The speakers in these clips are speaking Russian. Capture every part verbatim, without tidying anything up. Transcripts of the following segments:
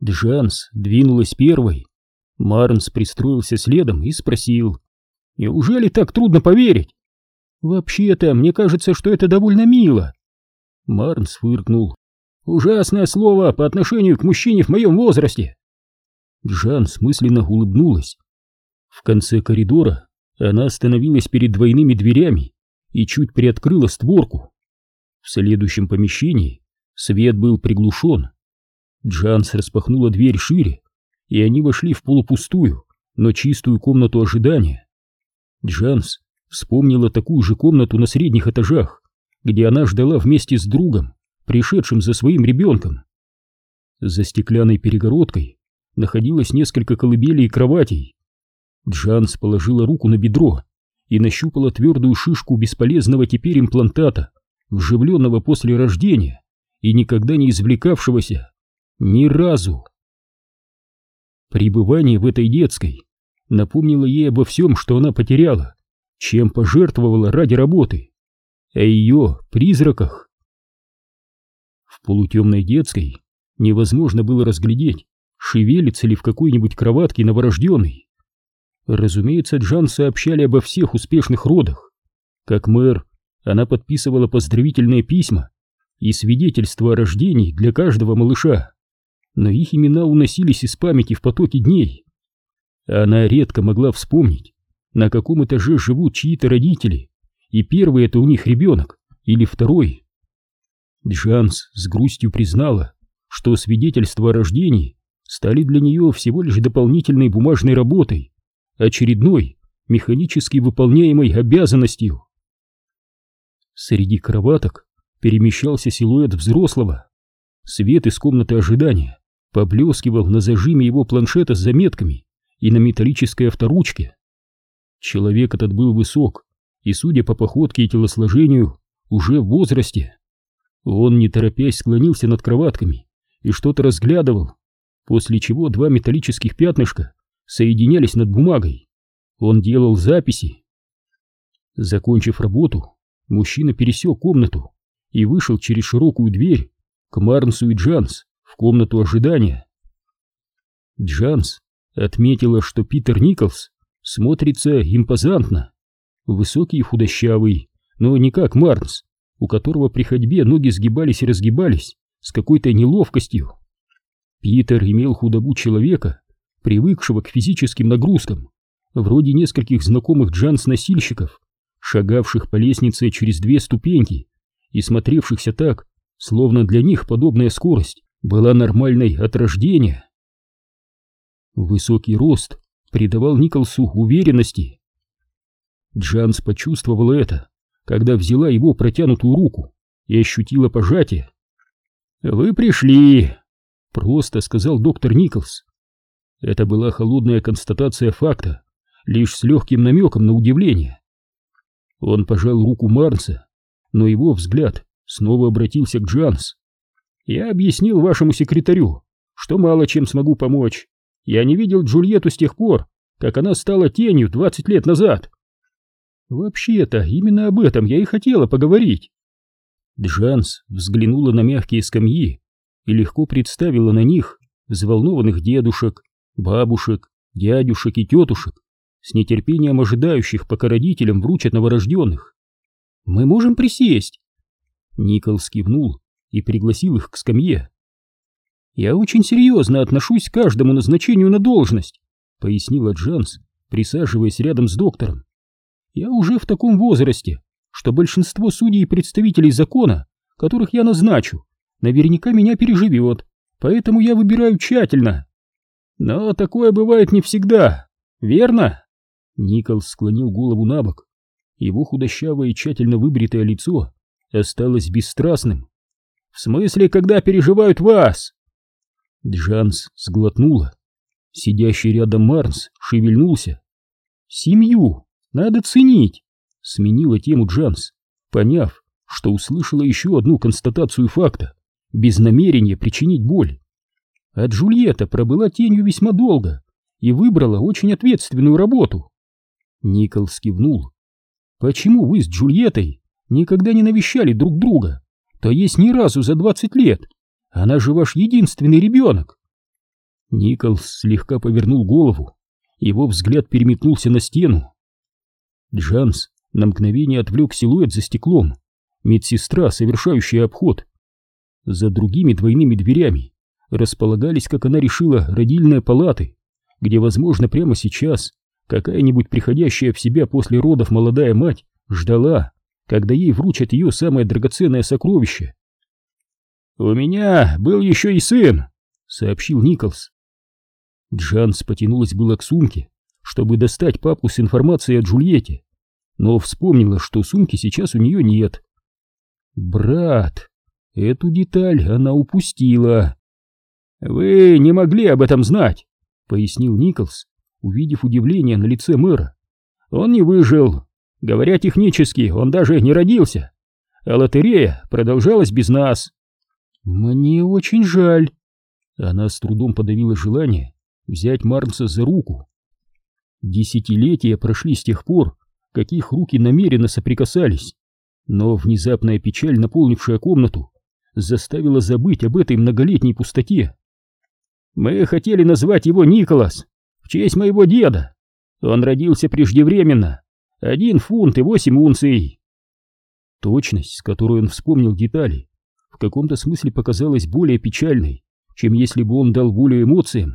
Джанс двинулась первой. Марнс пристроился следом и спросил: «Неужели так трудно поверить?» «Вообще-то, мне кажется, что это довольно мило». Марнс фыркнул. «Ужасное слово по отношению к мужчине в моем возрасте». Джанс мысленно улыбнулась. В конце коридора она остановилась перед двойными дверями и чуть приоткрыла створку. В следующем помещении свет был приглушен. Джанс распахнула дверь шире, и они вошли в полупустую, но чистую комнату ожидания. Джанс вспомнила такую же комнату на средних этажах, где она ждала вместе с другом, пришедшим за своим ребенком. За стеклянной перегородкой находилось несколько колыбелей и кроватей. Джанс положила руку на бедро и нащупала твердую шишку бесполезного теперь имплантата, вживленного после рождения и никогда не извлекавшегося ни разу. Пребывание в этой детской напомнило ей обо всем, что она потеряла, чем пожертвовала ради работы, о ее призраках. В полутемной детской невозможно было разглядеть, шевелится ли в какой-нибудь кроватке новорожденный. Разумеется, Джан сообщали обо всех успешных родах. Как мэр, она подписывала поздравительные письма и свидетельства о рождении для каждого малыша, но их имена уносились из памяти в потоке дней. Она редко могла вспомнить, на каком этаже живут чьи-то родители, и первый это у них ребенок, или второй. Джанс с грустью признала, что свидетельства о рождении стали для нее всего лишь дополнительной бумажной работой, очередной, механически выполняемой обязанностью. Среди кроваток перемещался силуэт взрослого. Свет из комнаты ожидания поблескивал на зажиме его планшета с заметками и на металлической авторучке. Человек этот был высок и, судя по походке и телосложению, уже в возрасте. Он, не торопясь, склонился над кроватками и что-то разглядывал, после чего два металлических пятнышка соединялись над бумагой. Он делал записи. Закончив работу, мужчина пересек комнату и вышел через широкую дверь к Марнсу и Джанс в комнату ожидания. Джанс отметила, что Питер Николс смотрится импозантно. Высокий и худощавый, но не как Марнс, у которого при ходьбе ноги сгибались и разгибались с какой-то неловкостью. Питер имел худобу человека, привыкшего к физическим нагрузкам, вроде нескольких знакомых Джанс-носильщиков, шагавших по лестнице через две ступеньки и смотревшихся так, словно для них подобная скорость была нормальной от рождения. Высокий рост придавал Николсу уверенности. Джанс почувствовала это, когда взяла его протянутую руку и ощутила пожатие. «Вы пришли», — просто сказал доктор Николс. Это была холодная констатация факта, лишь с легким намеком на удивление. Он пожал руку Марнса, но его взгляд снова обратился к Джанс. «Я объяснил вашему секретарю, что мало чем смогу помочь. Я не видел Джульетту с тех пор, как она стала тенью двадцать лет назад». «Вообще-то, именно об этом я и хотела поговорить». Джанс взглянула на мягкие скамьи и легко представила на них взволнованных дедушек, бабушек, дядюшек и тетушек, с нетерпением ожидающих, пока родителям вручат новорожденных. «Мы можем присесть?» Николс кивнул и пригласил их к скамье. «Я очень серьезно отношусь к каждому назначению на должность», — пояснила Джанс, присаживаясь рядом с доктором. «Я уже в таком возрасте, что большинство судей и представителей закона, которых я назначу, наверняка меня переживет, поэтому я выбираю тщательно. Но такое бывает не всегда, верно?» Николс склонил голову на бок. Его худощавое и тщательно выбритое лицо осталось бесстрастным. «В смысле, когда переживают вас?» Джанс сглотнула. Сидящий рядом Марнс шевельнулся. «Семью надо ценить», — сменила тему Джанс, поняв, что услышала еще одну констатацию факта, без намерения причинить боль. А Джульетта пробыла тенью весьма долго и выбрала очень ответственную работу. Николс кивнул. «Почему вы с Джульеттой никогда не навещали друг друга? То есть ни разу за двадцать лет. Она же ваш единственный ребенок». Николс слегка повернул голову, его взгляд переметнулся на стену. Джанс на мгновение отвлек силуэт за стеклом, медсестра, совершающая обход. За другими двойными дверями располагались, как она решила, родильные палаты, где, возможно, прямо сейчас какая-нибудь приходящая в себя после родов молодая мать ждала, когда ей вручат ее самое драгоценное сокровище. «У меня был еще и сын», — сообщил Николс. Джанс потянулась было к сумке, чтобы достать папку с информацией о Джульетте, но вспомнила, что сумки сейчас у нее нет. «Брат, эту деталь она упустила». «Вы не могли об этом знать», — пояснил Николс, увидев удивление на лице мэра. «Он не выжил. Говоря технически, он даже не родился. А лотерея продолжалась без нас». «Мне очень жаль». Она с трудом подавила желание взять Марнса за руку. Десятилетия прошли с тех пор, как их руки намеренно соприкасались, но внезапная печаль, наполнившая комнату, заставила забыть об этой многолетней пустоте. «Мы хотели назвать его Николас в честь моего деда. Он родился преждевременно, один фунт и восемь унций». Точность, с которой он вспомнил детали, в каком-то смысле показалась более печальной, чем если бы он дал волю эмоциям.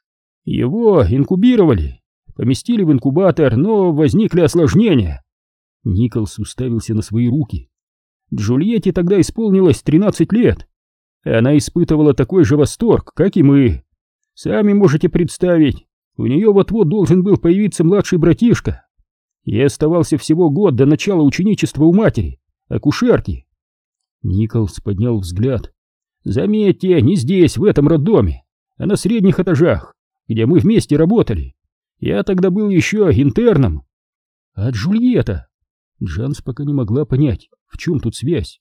«Его инкубировали, поместили в инкубатор, но возникли осложнения». Николс уставился на свои руки. «Джульетте тогда исполнилось тринадцать лет. Она испытывала такой же восторг, как и мы. Сами можете представить, у нее вот-вот должен был появиться младший братишка. И оставался всего год до начала ученичества у матери, акушерки». Николс поднял взгляд. «Заметьте, не здесь, в этом роддоме, а на средних этажах, где мы вместе работали. Я тогда был еще интерном». «А Джульетта?» Джанс пока не могла понять, в чем тут связь.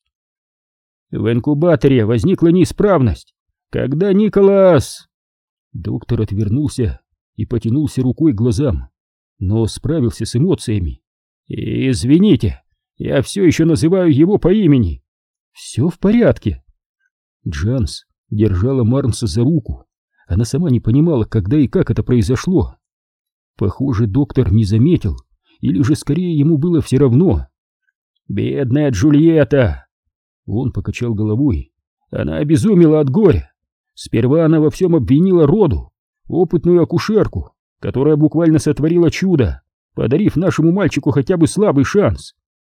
«В инкубаторе возникла неисправность, когда Николас...» Доктор отвернулся и потянулся рукой к глазам, но справился с эмоциями. «Извините, я все еще называю его по имени». «Все в порядке». Джанс держала Марнса за руку. Она сама не понимала, когда и как это произошло. Похоже, доктор не заметил, или же скорее ему было все равно. «Бедная Джульетта!» Он покачал головой. «Она обезумела от горя. Сперва она во всем обвинила Роду, опытную акушерку, которая буквально сотворила чудо, подарив нашему мальчику хотя бы слабый шанс.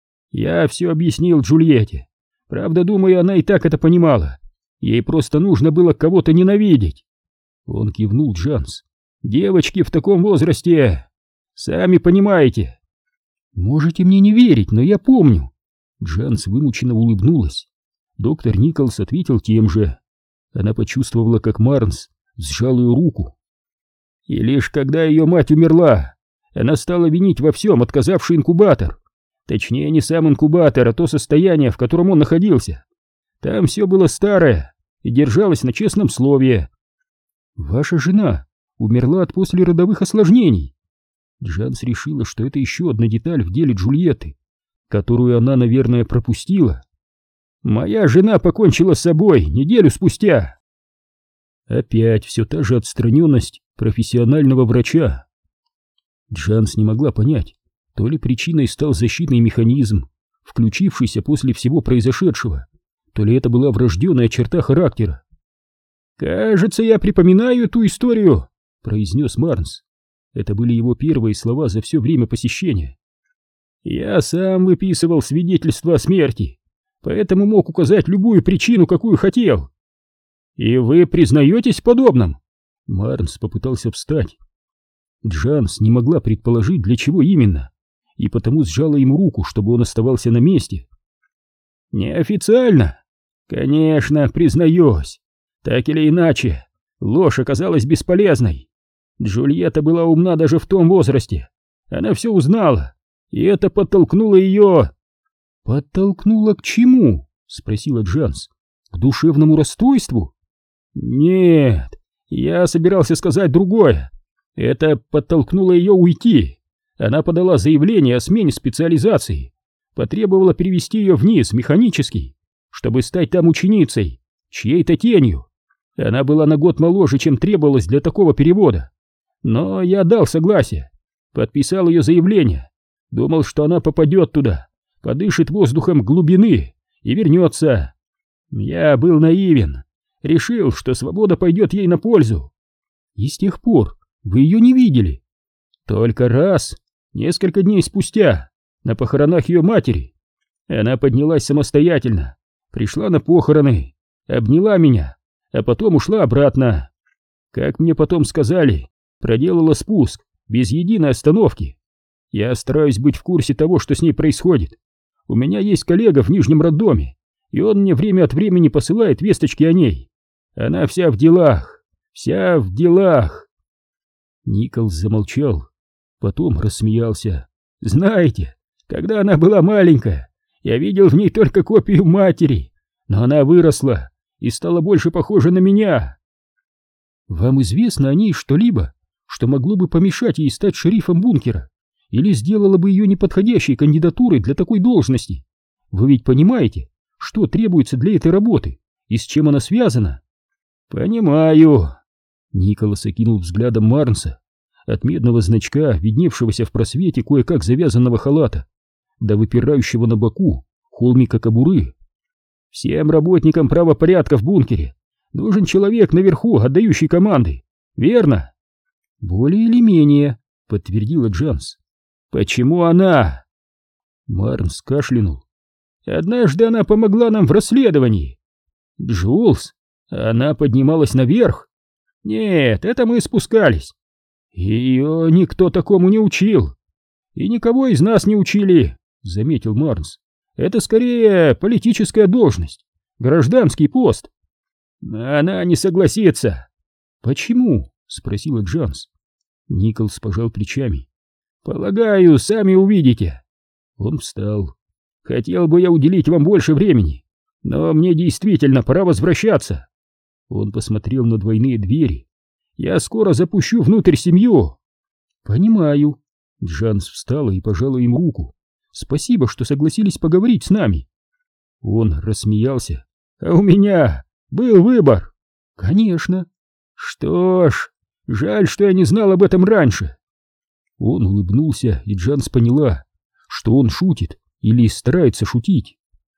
Я все объяснил Джульетте. Правда, думаю, она и так это понимала. Ей просто нужно было кого-то ненавидеть». Он кивнул Джанс. «Девочки в таком возрасте, сами понимаете». «Можете мне не верить, но я помню». Джанс вымученно улыбнулась. Доктор Николс ответил тем же. Она почувствовала, как Марнс сжал ее руку. И лишь когда ее мать умерла, она стала винить во всем отказавший инкубатор. Точнее, не сам инкубатор, а то состояние, в котором он находился. Там все было старое и держалось на честном слове. «Ваша жена умерла от послеродовых осложнений». Джанс решила, что это еще одна деталь в деле Джульетты, которую она, наверное, пропустила. «Моя жена покончила с собой неделю спустя». Опять все та же отстраненность профессионального врача. Джанс не могла понять, то ли причиной стал защитный механизм, включившийся после всего произошедшего, то ли это была врожденная черта характера. «Кажется, я припоминаю эту историю», — произнес Марнс. Это были его первые слова за все время посещения. «Я сам выписывал свидетельство о смерти, поэтому мог указать любую причину, какую хотел». «И вы признаетесь в подобном?» Марнс попытался встать. Джанс не могла предположить, для чего именно, и потому сжала ему руку, чтобы он оставался на месте. «Неофициально? Конечно, признаюсь. Так или иначе, ложь оказалась бесполезной. Джульетта была умна даже в том возрасте. Она все узнала, и это подтолкнуло ее...» «Подтолкнуло к чему?» — спросила Джанс. «К душевному расстройству?» «Нет, я собирался сказать другое. Это подтолкнуло ее уйти. Она подала заявление о смене специализации, потребовала перевести ее вниз механически, чтобы стать там ученицей, чьей-то тенью. Она была на год моложе, чем требовалось для такого перевода. Но я дал согласие, подписал ее заявление, думал, что она попадет туда, подышит воздухом глубины и вернется. Я был наивен, решил, что свобода пойдет ей на пользу. И с тех пор вы ее не видели? Только раз, несколько дней спустя, на похоронах ее матери. Она поднялась самостоятельно, пришла на похороны, обняла меня, а потом ушла обратно. Как мне потом сказали, проделала спуск без единой остановки. Я стараюсь быть в курсе того, что с ней происходит. У меня есть коллега в Нижнем роддоме, и он мне время от времени посылает весточки о ней. Она вся в делах, вся в делах. Николс замолчал, потом рассмеялся. Знаете, когда она была маленькая, я видел в ней только копию матери, но она выросла и стала больше похожа на меня. Вам известно о ней что-либо, что могло бы помешать ей стать шерифом бункера или сделало бы ее неподходящей кандидатурой для такой должности? Вы ведь понимаете, что требуется для этой работы и с чем она связана? Понимаю. Николас окинул взглядом Марнса, от медного значка, видневшегося в просвете кое-как завязанного халата, до выпирающего на боку холмика кобуры. Всем работникам правопорядка в бункере нужен человек наверху, отдающий команды, верно? Более или менее, подтвердила Джанс. Почему она? Марнс кашлянул. Однажды она помогла нам в расследовании. Джулс? Она поднималась наверх? Нет, это мы спускались. Ее никто такому не учил. И никого из нас не учили, заметил Марнс. Это скорее политическая должность, гражданский пост. Она не согласится. Почему? Спросила Джанс. Николс пожал плечами. Полагаю, сами увидите. Он встал. Хотел бы я уделить вам больше времени, но мне действительно пора возвращаться. Он посмотрел на двойные двери. Я скоро запущу внутрь семью. Понимаю. Джанс встала и пожала им руку. Спасибо, что согласились поговорить с нами. Он рассмеялся. А у меня был выбор. Конечно. Что ж, жаль, что я не знал об этом раньше. Он улыбнулся, и Джанс поняла, что он шутит или старается шутить.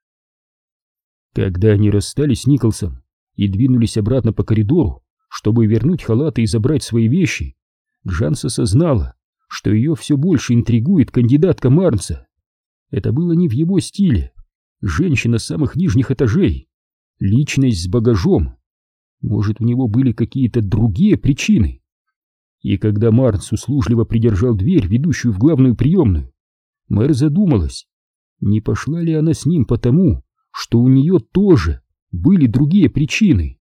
Когда они расстались с Николсом и двинулись обратно по коридору, чтобы вернуть халаты и забрать свои вещи, Джанс осознала, что ее все больше интригует кандидатка Марнса. Это было не в его стиле. Женщина с самых нижних этажей, личность с багажом. Может, у него были какие-то другие причины? И когда Марнс услужливо придержал дверь, ведущую в главную приемную, мэр задумалась, не пошла ли она с ним потому, что у нее тоже были другие причины.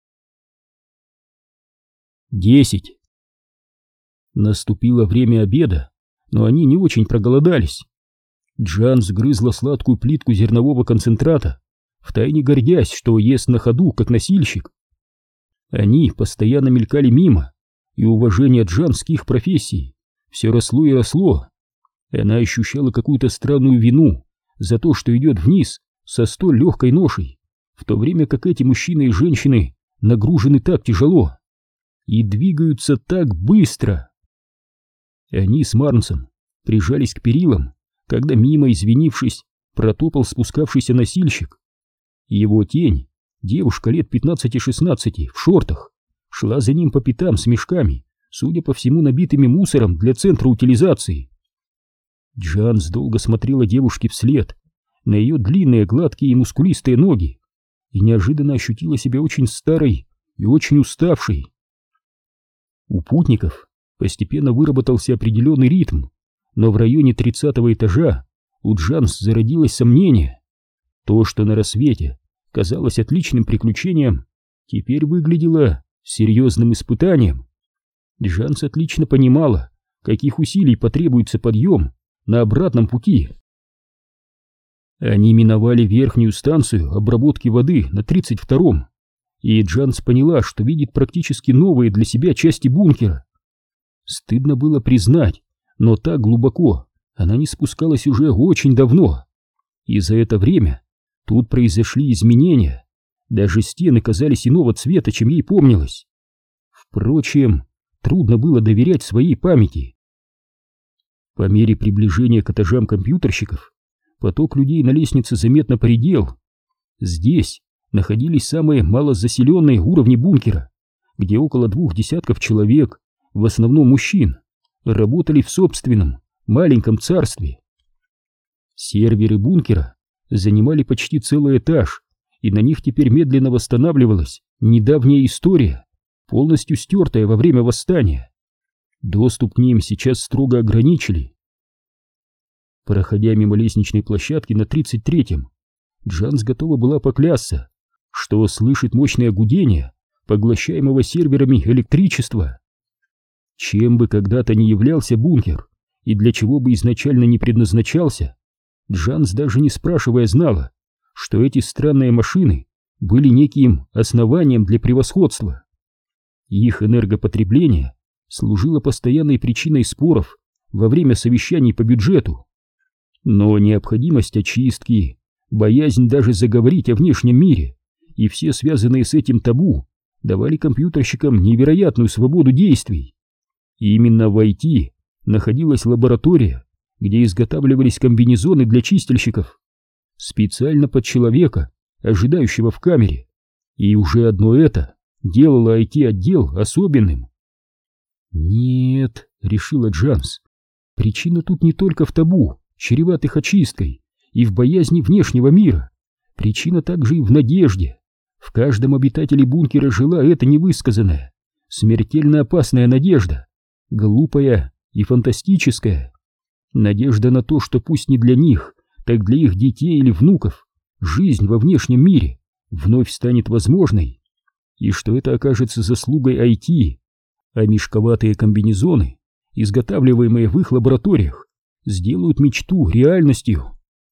Десять. Наступило время обеда, но они не очень проголодались. Джанс грызла сладкую плитку зернового концентрата, втайне гордясь, что ест на ходу, как носильщик. Они постоянно мелькали мимо, и уважение Джанс к их профессии все росло и росло. Она ощущала какую-то странную вину за то, что идет вниз со столь легкой ношей, в то время как эти мужчины и женщины нагружены так тяжело и двигаются так быстро. Они с Марнсом прижались к перилам, когда мимо, извинившись, протопал спускавшийся носильщик. Его тень, девушка лет пятнадцати-шестнадцати, в шортах, шла за ним по пятам с мешками, судя по всему, набитыми мусором для центра утилизации. Джанс долго смотрела девушке вслед, на ее длинные, гладкие и мускулистые ноги, и неожиданно ощутила себя очень старой и очень уставшей. У путников постепенно выработался определенный ритм, но в районе тридцатого этажа у Джанс зародилось сомнение. То, что на рассвете казалось отличным приключением, теперь выглядело серьезным испытанием. Джанс отлично понимала, каких усилий потребуется подъем на обратном пути. Они миновали верхнюю станцию обработки воды на тридцать втором, и Джанс поняла, что видит практически новые для себя части бункера. Стыдно было признать, но так глубоко она не спускалась уже очень давно, и за это время тут произошли изменения. Даже стены казались иного цвета, чем ей помнилось. Впрочем, трудно было доверять своей памяти. По мере приближения к этажам компьютерщиков поток людей на лестнице заметно поредел. Здесь находились самые малозаселенные уровни бункера, где около двух десятков человек, в основном мужчин, работали в собственном маленьком царстве. Серверы бункера занимали почти целый этаж, и на них теперь медленно восстанавливалась недавняя история, полностью стертая во время восстания. Доступ к ним сейчас строго ограничили. Проходя мимо лестничной площадки на тридцать третьем, Джанс готова была поклясться, что слышит мощное гудение поглощаемого серверами электричества. Чем бы когда-то ни являлся бункер и для чего бы изначально не предназначался, Джанс даже не спрашивая знала, что эти странные машины были неким основанием для превосходства. Их энергопотребление служило постоянной причиной споров во время совещаний по бюджету. Но необходимость очистки, боязнь даже заговорить о внешнем мире и все связанные с этим табу давали компьютерщикам невероятную свободу действий. И именно в ай ти находилась лаборатория, где изготавливались комбинезоны для чистильщиков, специально под человека, ожидающего в камере. И уже одно это делало ай ти-отдел особенным. «Нет», — решила Джанс, — «причина тут не только в табу, чреватых очисткой, и в боязни внешнего мира. Причина также и в надежде. В каждом обитателе бункера жила эта невысказанная, смертельно опасная надежда, глупая и фантастическая. Надежда на то, что пусть не для них, так для их детей или внуков жизнь во внешнем мире вновь станет возможной, и что это окажется заслугой ай ти, а мешковатые комбинезоны, изготавливаемые в их лабораториях, сделают мечту реальностью.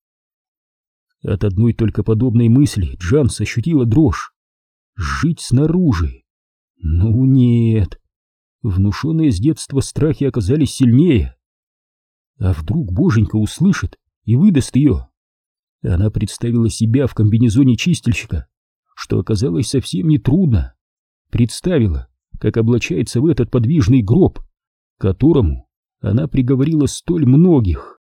От одной только подобной мысли Джанс ощутила дрожь. Жить снаружи? Ну нет. Внушенные с детства страхи оказались сильнее. А вдруг боженька услышит и выдаст ее? Она представила себя в комбинезоне чистильщика, что оказалось совсем нетрудно. Представила, как облачается в этот подвижный гроб, к которому она приговорила столь многих.